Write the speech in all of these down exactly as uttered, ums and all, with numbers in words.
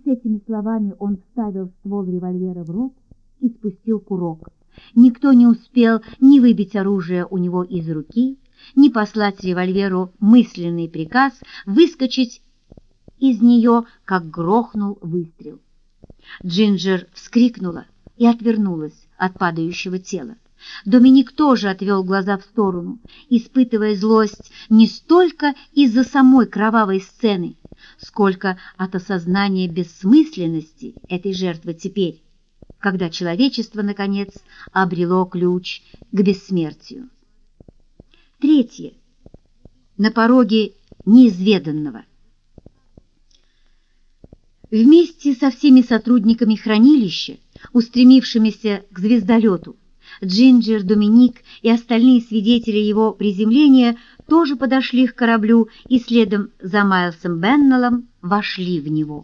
С этими словами он вставил ствол револьвера в рот и спустил курок. Никто не успел ни выбить оружие у него из руки, ни послать револьверу мысленный приказ выскочить из нее, как грохнул выстрел. Джинджер вскрикнула и отвернулась от падающего тела. Доминик тоже отвел глаза в сторону, испытывая злость не столько из-за самой кровавой сцены, сколько от осознания бессмысленности этой жертвы теперь, когда человечество, наконец, обрело ключ к бессмертию. Третье. На пороге неизведанного. Вместе со всеми сотрудниками хранилища, устремившимися к звездолету, Джинджер, Доминик и остальные свидетели его приземления тоже подошли к кораблю и следом за Майлсом Беннеллом вошли в него.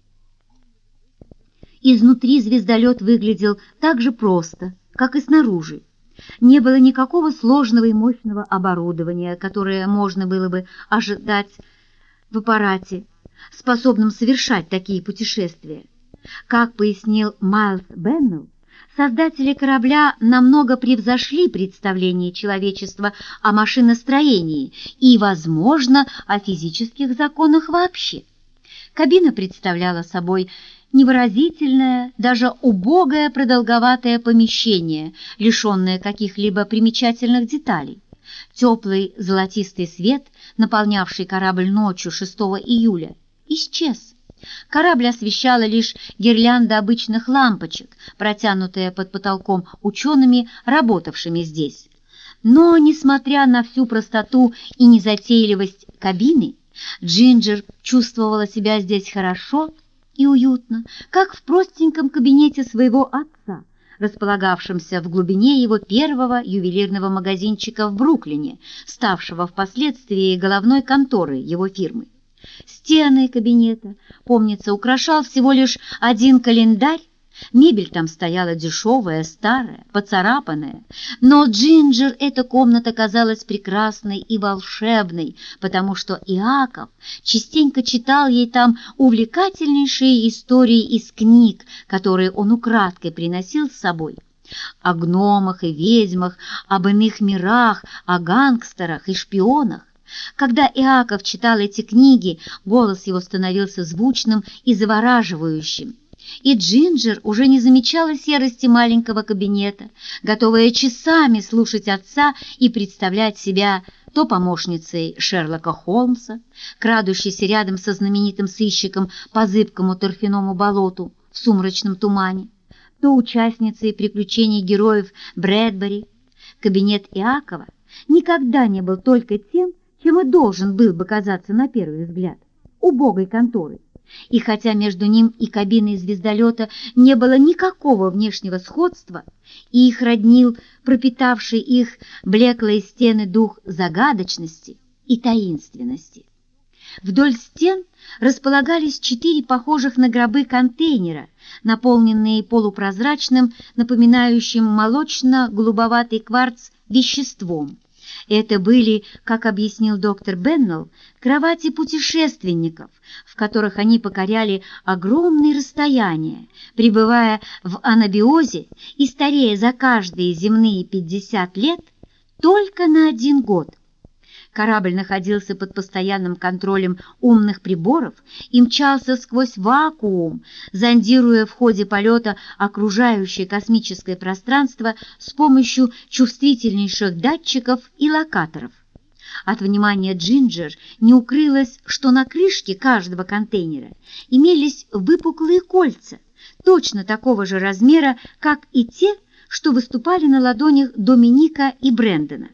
Изнутри звездолет выглядел так же просто, как и снаружи. Не было никакого сложного и мощного оборудования, которое можно было бы ожидать в аппарате, способном совершать такие путешествия. Как пояснил Майлс Беннелл, создатели корабля намного превзошли представление человечества о машиностроении и, возможно, о физических законах вообще. Кабина представляла собой невыразительное, даже убогое продолговатое помещение, лишенное каких-либо примечательных деталей. Теплый золотистый свет, наполнявший корабль ночью шестого июля, исчез. Корабль освещала лишь гирлянда обычных лампочек, протянутая под потолком учеными, работавшими здесь. Но, несмотря на всю простоту и незатейливость кабины, Джинджер чувствовала себя здесь хорошо и уютно, как в простеньком кабинете своего отца, располагавшемся в глубине его первого ювелирного магазинчика в Бруклине, ставшего впоследствии головной конторой его фирмы. Стены кабинета, помнится, украшал всего лишь один календарь, мебель там стояла дешевая, старая, поцарапанная, но Джинджер эта комната казалась прекрасной и волшебной, потому что Иаков частенько читал ей там увлекательнейшие истории из книг, которые он украдкой приносил с собой, о гномах и ведьмах, об иных мирах, о гангстерах и шпионах. Когда Иаков читал эти книги, голос его становился звучным и завораживающим, и Джинджер уже не замечала серости маленького кабинета, готовая часами слушать отца и представлять себя то помощницей Шерлока Холмса, крадущейся рядом со знаменитым сыщиком по зыбкому торфяному болоту в сумрачном тумане, то участницей приключений героев Брэдбери. Кабинет Иакова никогда не был только тем, чем и должен был бы казаться на первый взгляд, убогой конторой. И хотя между ним и кабиной звездолета не было никакого внешнего сходства, и их роднил пропитавший их блеклые стены дух загадочности и таинственности. Вдоль стен располагались четыре похожих на гробы контейнера, наполненные полупрозрачным, напоминающим молочно-голубоватый кварц веществом. Это были, как объяснил доктор Беннелл, кровати путешественников, в которых они покоряли огромные расстояния, пребывая в анабиозе и старея за каждые земные пятьдесят лет только на один год. Корабль находился под постоянным контролем умных приборов и мчался сквозь вакуум, зондируя в ходе полета окружающее космическое пространство с помощью чувствительнейших датчиков и локаторов. От внимания Джинджер не укрылось, что на крышке каждого контейнера имелись выпуклые кольца, точно такого же размера, как и те, что выступали на ладонях Доминика и Брэндона.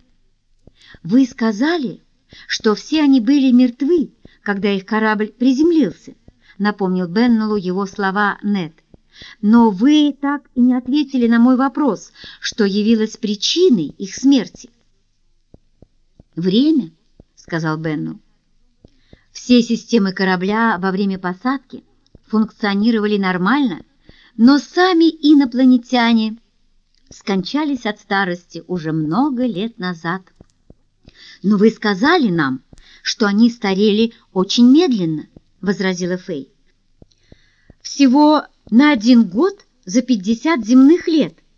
«Вы сказали, что все они были мертвы, когда их корабль приземлился», — напомнил Беннеллу его слова Нед. «Но вы так и не ответили на мой вопрос, что явилось причиной их смерти». «Время», — сказал Беннелл. «Все системы корабля во время посадки функционировали нормально, но сами инопланетяне скончались от старости уже много лет назад». «Но вы сказали нам, что они старели очень медленно», — возразила Фэй. «В всего на один год за пятьдесят земных лет.